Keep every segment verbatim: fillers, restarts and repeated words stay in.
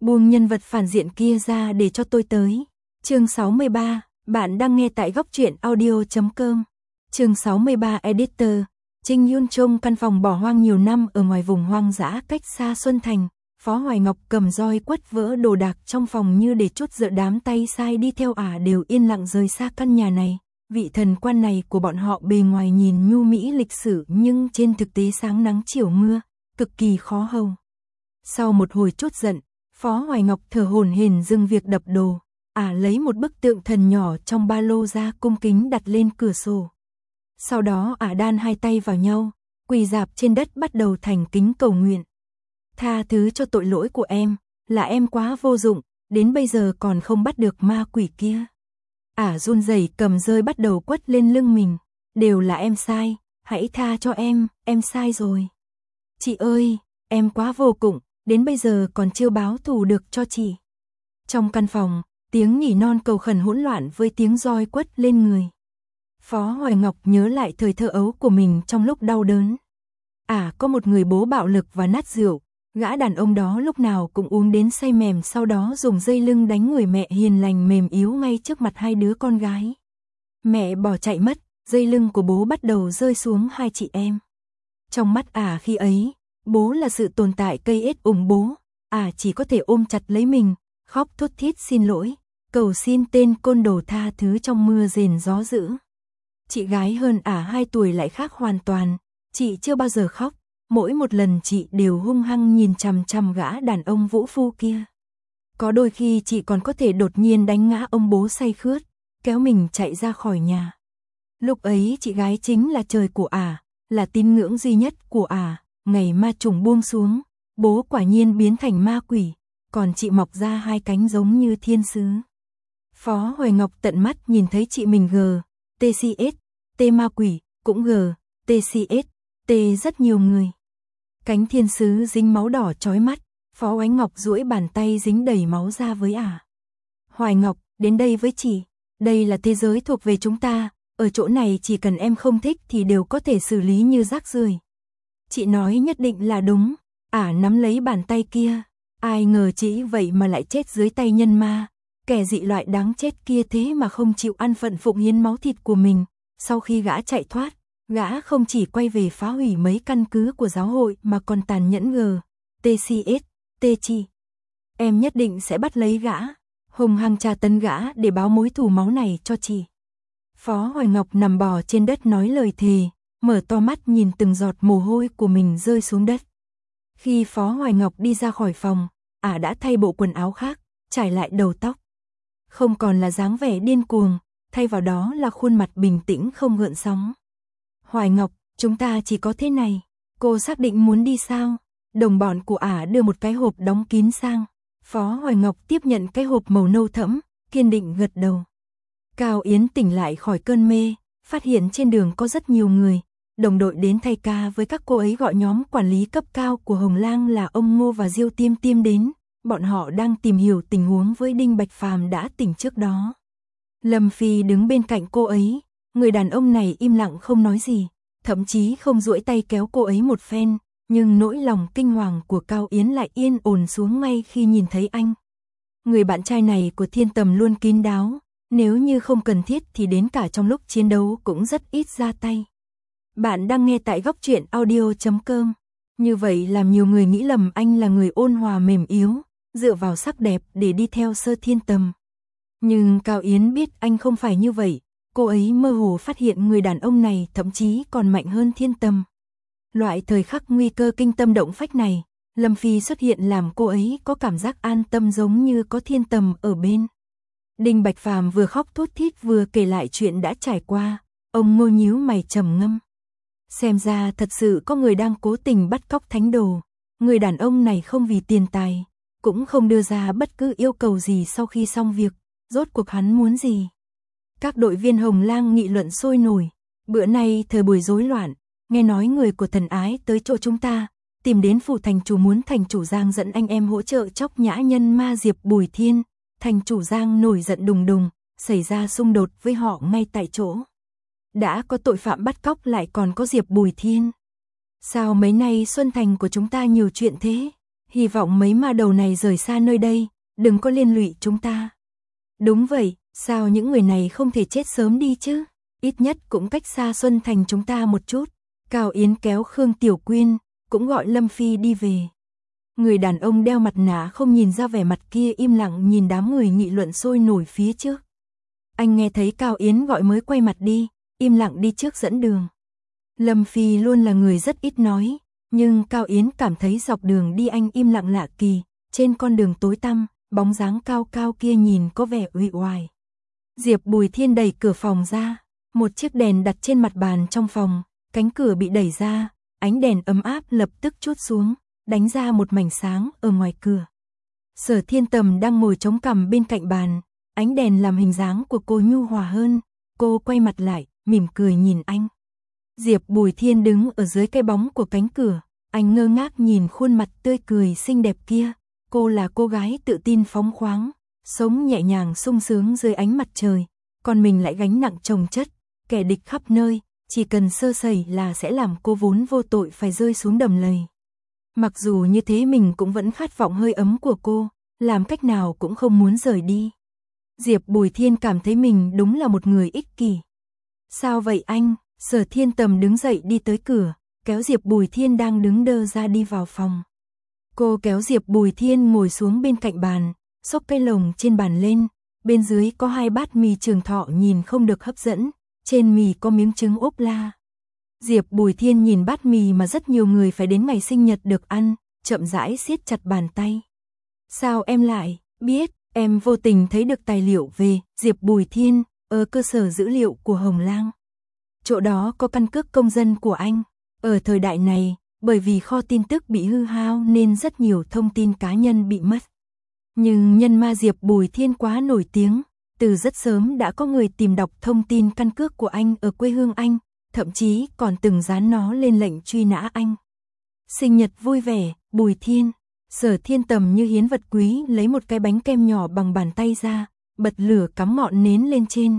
Buông nhân vật phản diện kia ra để cho tôi tới. Chương sáu mươi ba, bạn đang nghe tại góc truyện audio chấm com. Chương sáu mươi ba Editor. Trinh Yun Trung căn phòng bỏ hoang nhiều năm ở ngoài vùng hoang dã cách xa Xuân Thành. Phó Hoài Ngọc cầm roi quất vỡ đồ đạc trong phòng như để trút giận, đám tay sai đi theo ả đều yên lặng rời xa căn nhà này. Vị thần quan này của bọn họ bề ngoài nhìn nhu mỹ lịch sử nhưng trên thực tế sáng nắng chiều mưa, cực kỳ khó hầu. Sau một hồi trút giận, Phó Hoài Ngọc thở hổn hển dừng việc đập đồ, ả lấy một bức tượng thần nhỏ trong ba lô ra cung kính đặt lên cửa sổ. Sau đó ả đan hai tay vào nhau, quỳ rạp trên đất bắt đầu thành kính cầu nguyện. Tha thứ cho tội lỗi của em, là em quá vô dụng, đến bây giờ còn không bắt được ma quỷ kia. Ả run rẩy cầm rơi bắt đầu quất lên lưng mình, đều là em sai, hãy tha cho em, em sai rồi. Chị ơi, em quá vô dụng, đến bây giờ còn chưa báo thù được cho chị. Trong căn phòng, tiếng nhỉ non cầu khẩn hỗn loạn với tiếng roi quất lên người. Phó Hoài Ngọc nhớ lại thời thơ ấu của mình trong lúc đau đớn. À, có một người bố bạo lực và nát rượu, gã đàn ông đó lúc nào cũng uống đến say mềm, sau đó dùng dây lưng đánh người mẹ hiền lành mềm yếu ngay trước mặt hai đứa con gái. Mẹ bỏ chạy mất, dây lưng của bố bắt đầu rơi xuống hai chị em. Trong mắt ả à, khi ấy, bố là sự tồn tại cây ết ủng bố, ả à, chỉ có thể ôm chặt lấy mình, khóc thút thít xin lỗi, cầu xin tên côn đồ tha thứ trong mưa rền gió dữ. Chị gái hơn ả à, hai tuổi lại khác hoàn toàn, chị chưa bao giờ khóc, mỗi một lần chị đều hung hăng nhìn chằm chằm gã đàn ông vũ phu kia. Có đôi khi chị còn có thể đột nhiên đánh ngã ông bố say khướt, kéo mình chạy ra khỏi nhà. Lúc ấy chị gái chính là trời của ả, à, là tín ngưỡng duy nhất của ả. À. Ngày ma trùng buông xuống, bố quả nhiên biến thành ma quỷ, còn chị mọc ra hai cánh giống như thiên sứ. Phó Hoài Ngọc tận mắt nhìn thấy chị mình G, tê xê ét, T ma quỷ, cũng G, tê xê ét, T rất nhiều người. Cánh thiên sứ dính máu đỏ chói mắt, Phó Hoài Ngọc duỗi bàn tay dính đầy máu ra với ả. À. Hoài Ngọc, đến đây với chị, đây là thế giới thuộc về chúng ta, ở chỗ này chỉ cần em không thích thì đều có thể xử lý như rác rưởi. Chị nói nhất định là đúng, ả à, nắm lấy bàn tay kia, ai ngờ chị vậy mà lại chết dưới tay nhân ma, kẻ dị loại đáng chết kia thế mà không chịu ăn phận phụng hiến máu thịt của mình. Sau khi gã chạy thoát, gã không chỉ quay về phá hủy mấy căn cứ của giáo hội mà còn tàn nhẫn G, tê xê ét, T chi. Em nhất định sẽ bắt lấy gã, hùng hăng tra tấn gã để báo mối thù máu này cho chị. Phó Hoài Ngọc nằm bò trên đất nói lời thề, mở to mắt nhìn từng giọt mồ hôi của mình rơi xuống đất. Khi Phó Hoài Ngọc đi ra khỏi phòng, ả đã thay bộ quần áo khác, trải lại đầu tóc. Không còn là dáng vẻ điên cuồng, thay vào đó là khuôn mặt bình tĩnh không gợn sóng. Hoài Ngọc, chúng ta chỉ có thế này, cô xác định muốn đi sao? Đồng bọn của ả đưa một cái hộp đóng kín sang. Phó Hoài Ngọc tiếp nhận cái hộp màu nâu thẫm, kiên định gật đầu. Cao Yến tỉnh lại khỏi cơn mê, phát hiện trên đường có rất nhiều người. Đồng đội đến thay ca với các cô ấy gọi nhóm quản lý cấp cao của Hồng Lang là ông Ngô và Diêu Tiêm Tiêm đến. Bọn họ đang tìm hiểu tình huống với Đinh Bạch Phàm đã tỉnh trước đó. Lâm Phi đứng bên cạnh cô ấy, người đàn ông này im lặng không nói gì, thậm chí không duỗi tay kéo cô ấy một phen, nhưng nỗi lòng kinh hoàng của Cao Yến lại yên ổn xuống ngay khi nhìn thấy anh. Người bạn trai này của Thiên Tầm luôn kín đáo, nếu như không cần thiết thì đến cả trong lúc chiến đấu cũng rất ít ra tay. Bạn đang nghe tại góc truyện audio chấm com. Như vậy làm nhiều người nghĩ lầm anh là người ôn hòa mềm yếu, dựa vào sắc đẹp để đi theo Sơ Thiên Tầm. Nhưng Cao Yến biết anh không phải như vậy, cô ấy mơ hồ phát hiện người đàn ông này thậm chí còn mạnh hơn Thiên Tầm. Loại thời khắc nguy cơ kinh tâm động phách này, Lâm Phi xuất hiện làm cô ấy có cảm giác an tâm giống như có Thiên Tầm ở bên. Đinh Bạch Phàm vừa khóc thút thít vừa kể lại chuyện đã trải qua, ông Ngô nhíu mày trầm ngâm. Xem ra thật sự có người đang cố tình bắt cóc thánh đồ, người đàn ông này không vì tiền tài, cũng không đưa ra bất cứ yêu cầu gì sau khi xong việc, rốt cuộc hắn muốn gì. Các đội viên Hồng Lang nghị luận sôi nổi, bữa nay thời buổi rối loạn, nghe nói người của thần ái tới chỗ chúng ta, tìm đến phủ thành chủ muốn thành chủ Giang dẫn anh em hỗ trợ chóc nhã nhân ma Diệp Bùi Thiên, thành chủ Giang nổi giận đùng đùng, xảy ra xung đột với họ ngay tại chỗ. Đã có tội phạm bắt cóc lại còn có Diệp Bùi Thiên. Sao mấy nay Xuân Thành của chúng ta nhiều chuyện thế? Hy vọng mấy ma đầu này rời xa nơi đây, đừng có liên lụy chúng ta. Đúng vậy, sao những người này không thể chết sớm đi chứ? Ít nhất cũng cách xa Xuân Thành chúng ta một chút. Cao Yến kéo Khương Tiểu Quyên, cũng gọi Lâm Phi đi về. Người đàn ông đeo mặt nạ không nhìn ra vẻ mặt kia im lặng nhìn đám người nghị luận sôi nổi phía trước. Anh nghe thấy Cao Yến gọi mới quay mặt đi, im lặng đi trước dẫn đường. Lâm Phi luôn là người rất ít nói, nhưng Cao Yến cảm thấy dọc đường đi anh im lặng lạ kỳ, trên con đường tối tăm, bóng dáng cao cao kia nhìn có vẻ uể oải. Diệp Bùi Thiên đẩy cửa phòng ra, một chiếc đèn đặt trên mặt bàn trong phòng, cánh cửa bị đẩy ra, ánh đèn ấm áp lập tức trút xuống, đánh ra một mảnh sáng ở ngoài cửa. Sở Thiên Tầm đang ngồi chống cằm bên cạnh bàn, ánh đèn làm hình dáng của cô nhu hòa hơn, cô quay mặt lại, mỉm cười nhìn anh. Diệp Bùi Thiên đứng ở dưới cái bóng của cánh cửa, anh ngơ ngác nhìn khuôn mặt tươi cười xinh đẹp kia, cô là cô gái tự tin phóng khoáng, sống nhẹ nhàng sung sướng dưới ánh mặt trời, còn mình lại gánh nặng chồng chất, kẻ địch khắp nơi, chỉ cần sơ sẩy là sẽ làm cô vốn vô tội phải rơi xuống đầm lầy. Mặc dù như thế mình cũng vẫn khát vọng hơi ấm của cô, làm cách nào cũng không muốn rời đi. Diệp Bùi Thiên cảm thấy mình đúng là một người ích kỷ. Sao vậy anh? Sở Thiên Tầm đứng dậy đi tới cửa, kéo Diệp Bùi Thiên đang đứng đơ ra đi vào phòng. Cô kéo Diệp Bùi Thiên ngồi xuống bên cạnh bàn, xốc cây lồng trên bàn lên, bên dưới có hai bát mì Trường Thọ nhìn không được hấp dẫn, trên mì có miếng trứng ốp la. Diệp Bùi Thiên nhìn bát mì mà rất nhiều người phải đến ngày sinh nhật được ăn, chậm rãi siết chặt bàn tay. Sao em lại biết? Em vô tình thấy được tài liệu về Diệp Bùi Thiên ở cơ sở dữ liệu của Hồng Lang. Chỗ đó có căn cước công dân của anh. Ở thời đại này, bởi vì kho tin tức bị hư hao nên rất nhiều thông tin cá nhân bị mất. Nhưng nhân ma Diệp Bùi Thiên quá nổi tiếng, từ rất sớm đã có người tìm đọc thông tin căn cước của anh ở quê hương anh, thậm chí còn từng dán nó lên lệnh truy nã anh. Sinh nhật vui vẻ, Bùi Thiên. Sở Thiên Tầm như hiến vật quý lấy một cái bánh kem nhỏ bằng bàn tay ra, bật lửa cắm ngọn nến lên trên.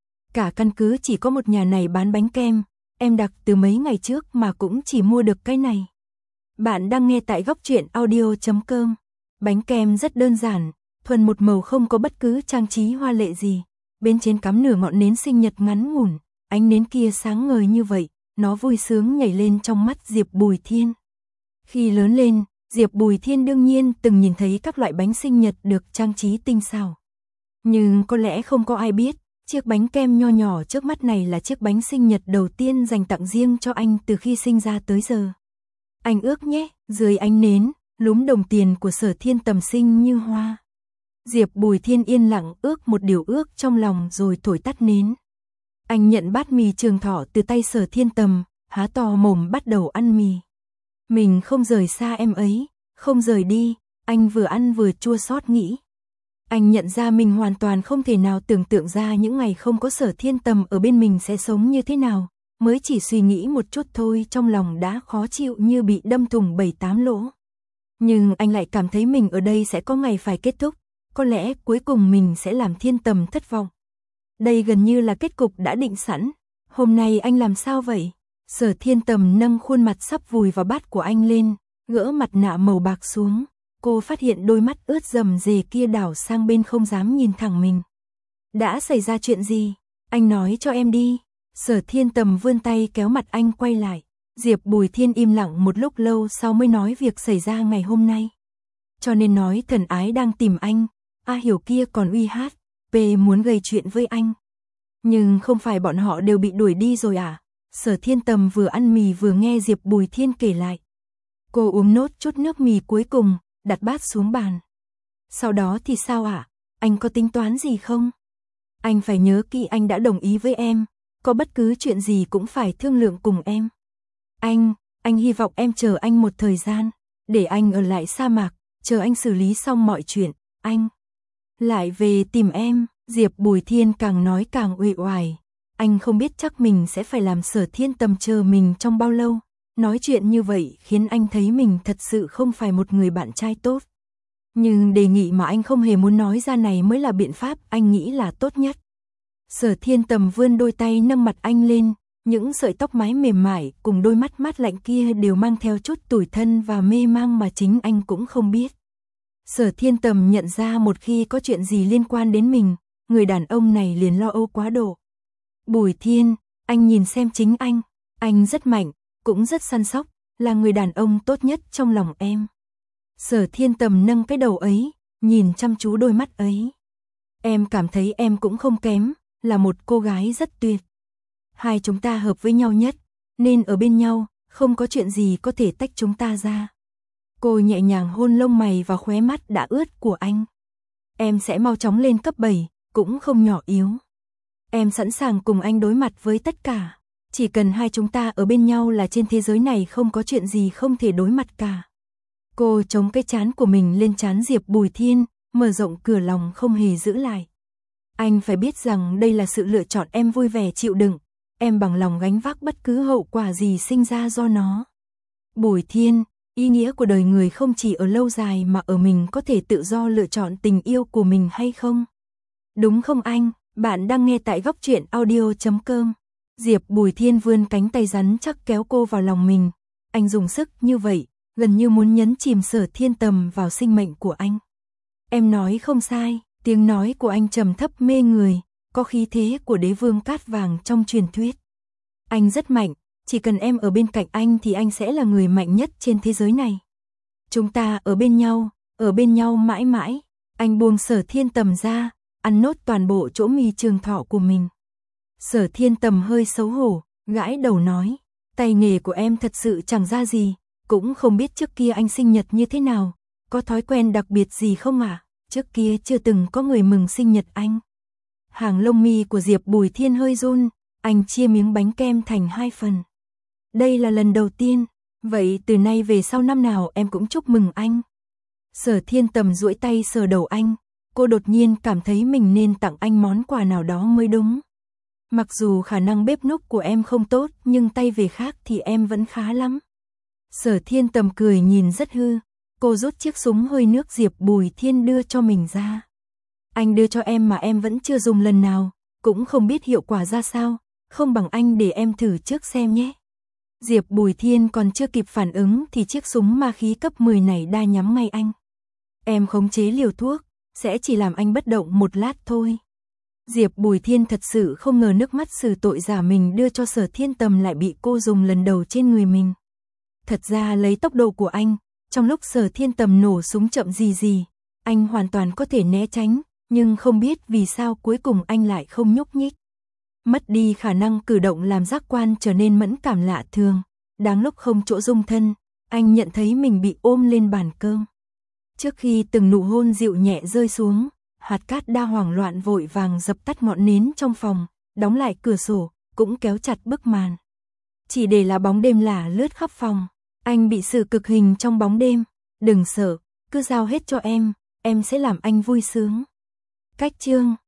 Cả căn cứ chỉ có một nhà này bán bánh kem, em đặt từ mấy ngày trước mà cũng chỉ mua được cái này. Bạn đang nghe tại góc truyện audio chấm com. Bánh kem rất đơn giản, thuần một màu không có bất cứ trang trí hoa lệ gì. Bên trên cắm nửa ngọn nến sinh nhật ngắn ngủn, ánh nến kia sáng ngời như vậy, nó vui sướng nhảy lên trong mắt Diệp Bùi Thiên. Khi lớn lên, Diệp Bùi Thiên đương nhiên từng nhìn thấy các loại bánh sinh nhật được trang trí tinh xảo. Nhưng có lẽ không có ai biết, chiếc bánh kem nho nhỏ trước mắt này là chiếc bánh sinh nhật đầu tiên dành tặng riêng cho anh từ khi sinh ra tới giờ. Anh ước nhé, dưới ánh nến, lúm đồng tiền của Sở Thiên Tầm xinh như hoa. Diệp Bùi Thiên yên lặng ước một điều ước trong lòng rồi thổi tắt nến. Anh nhận bát mì Trường Thọ từ tay Sở Thiên Tầm, há to mồm bắt đầu ăn mì. Mình không rời xa em ấy, không rời đi, anh vừa ăn vừa chua xót nghĩ. Anh nhận ra mình hoàn toàn không thể nào tưởng tượng ra những ngày không có Sở Thiên Tầm ở bên mình sẽ sống như thế nào, mới chỉ suy nghĩ một chút thôi trong lòng đã khó chịu như bị đâm thủng bảy tám lỗ. Nhưng anh lại cảm thấy mình ở đây sẽ có ngày phải kết thúc, có lẽ cuối cùng mình sẽ làm Thiên Tầm thất vọng. Đây gần như là kết cục đã định sẵn, hôm nay anh làm sao vậy? Sở Thiên Tầm nâng khuôn mặt sắp vùi vào bát của anh lên, gỡ mặt nạ màu bạc xuống, cô phát hiện đôi mắt ướt rầm rề kia đảo sang bên không dám nhìn thẳng mình. Đã xảy ra chuyện gì? Anh nói cho em đi. Sở Thiên Tầm vươn tay kéo mặt anh quay lại. Diệp Bùi Thiên im lặng một lúc lâu sau mới nói việc xảy ra ngày hôm nay. Cho nên nói Thần Ái đang tìm anh, A Hiểu kia còn uy hát, P muốn gây chuyện với anh. Nhưng không phải bọn họ đều bị đuổi đi rồi à? Sở Thiên Tầm vừa ăn mì vừa nghe Diệp Bùi Thiên kể lại. Cô uống nốt chút nước mì cuối cùng, đặt bát xuống bàn. Sau đó thì sao ạ? À? Anh có tính toán gì không? Anh phải nhớ kỹ anh đã đồng ý với em, có bất cứ chuyện gì cũng phải thương lượng cùng em. Anh, anh hy vọng em chờ anh một thời gian, để anh ở lại sa mạc, chờ anh xử lý xong mọi chuyện, anh lại về tìm em. Diệp Bùi Thiên càng nói càng uể oải. Anh không biết chắc mình sẽ phải làm Sở Thiên Tầm chờ mình trong bao lâu. Nói chuyện như vậy khiến anh thấy mình thật sự không phải một người bạn trai tốt. Nhưng đề nghị mà anh không hề muốn nói ra này mới là biện pháp anh nghĩ là tốt nhất. Sở Thiên Tầm vươn đôi tay nâng mặt anh lên, những sợi tóc mái mềm mại cùng đôi mắt mát lạnh kia đều mang theo chút tủi thân và mê mang mà chính anh cũng không biết. Sở Thiên Tầm nhận ra một khi có chuyện gì liên quan đến mình, người đàn ông này liền lo âu quá độ. Bùi Thiên, anh nhìn xem chính anh, anh rất mạnh, cũng rất săn sóc, là người đàn ông tốt nhất trong lòng em. Sở Thiên Tầm nâng cái đầu ấy, nhìn chăm chú đôi mắt ấy. Em cảm thấy em cũng không kém, là một cô gái rất tuyệt. Hai chúng ta hợp với nhau nhất, nên ở bên nhau, không có chuyện gì có thể tách chúng ta ra. Cô nhẹ nhàng hôn lông mày và khóe mắt đã ướt của anh. Em sẽ mau chóng lên cấp bảy, cũng không nhỏ yếu. Em sẵn sàng cùng anh đối mặt với tất cả. Chỉ cần hai chúng ta ở bên nhau là trên thế giới này không có chuyện gì không thể đối mặt cả. Cô chống cái trán của mình lên trán Diệp Bùi Thiên, mở rộng cửa lòng không hề giữ lại. Anh phải biết rằng đây là sự lựa chọn em vui vẻ chịu đựng. Em bằng lòng gánh vác bất cứ hậu quả gì sinh ra do nó. Bùi Thiên, ý nghĩa của đời người không chỉ ở lâu dài mà ở mình có thể tự do lựa chọn tình yêu của mình hay không? Đúng không anh? Bạn đang nghe tại góc truyện audio chấm com. Diệp Bùi Thiên vươn cánh tay rắn chắc kéo cô vào lòng mình. Anh dùng sức như vậy, gần như muốn nhấn chìm Sở Thiên Tầm vào sinh mệnh của anh. Em nói không sai, tiếng nói của anh trầm thấp mê người, có khí thế của đế vương cát vàng trong truyền thuyết. Anh rất mạnh, chỉ cần em ở bên cạnh anh thì anh sẽ là người mạnh nhất trên thế giới này. Chúng ta ở bên nhau, ở bên nhau mãi mãi. Anh buông Sở Thiên Tầm ra, ăn nốt toàn bộ chỗ mi trường thọ của mình. Sở Thiên Tầm hơi xấu hổ, gãi đầu nói, tay nghề của em thật sự chẳng ra gì, cũng không biết trước kia anh sinh nhật như thế nào, có thói quen đặc biệt gì không ạ? À? Trước kia chưa từng có người mừng sinh nhật anh. Hàng lông mi của Diệp Bùi Thiên hơi run, anh chia miếng bánh kem thành hai phần. Đây là lần đầu tiên, vậy từ nay về sau năm nào em cũng chúc mừng anh. Sở Thiên Tầm duỗi tay sờ đầu anh, cô đột nhiên cảm thấy mình nên tặng anh món quà nào đó mới đúng. Mặc dù khả năng bếp núc của em không tốt, nhưng tay về khác thì em vẫn khá lắm. Sở Thiên Tầm cười nhìn rất hư, cô rút chiếc súng hơi nước Diệp Bùi Thiên đưa cho mình ra. Anh đưa cho em mà em vẫn chưa dùng lần nào, cũng không biết hiệu quả ra sao, không bằng anh để em thử trước xem nhé. Diệp Bùi Thiên còn chưa kịp phản ứng thì chiếc súng ma khí cấp mười này đã nhắm ngay anh. Em khống chế liều thuốc, sẽ chỉ làm anh bất động một lát thôi. Diệp Bùi Thiên thật sự không ngờ nước mắt xử tội giả mình đưa cho Sở Thiên Tầm lại bị cô dùng lần đầu trên người mình. Thật ra lấy tốc độ của anh, trong lúc Sở Thiên Tầm nổ súng chậm gì gì, anh hoàn toàn có thể né tránh, nhưng không biết vì sao cuối cùng anh lại không nhúc nhích. Mất đi khả năng cử động làm giác quan trở nên mẫn cảm lạ thường, đáng lúc không chỗ dung thân, anh nhận thấy mình bị ôm lên bàn cơm. Trước khi từng nụ hôn dịu nhẹ rơi xuống, hạt cát đa hoảng loạn vội vàng dập tắt ngọn nến trong phòng, đóng lại cửa sổ, cũng kéo chặt bức màn. Chỉ để là bóng đêm lả lướt khắp phòng, anh bị sự cực hình trong bóng đêm, đừng sợ, cứ giao hết cho em, em sẽ làm anh vui sướng. Cách chương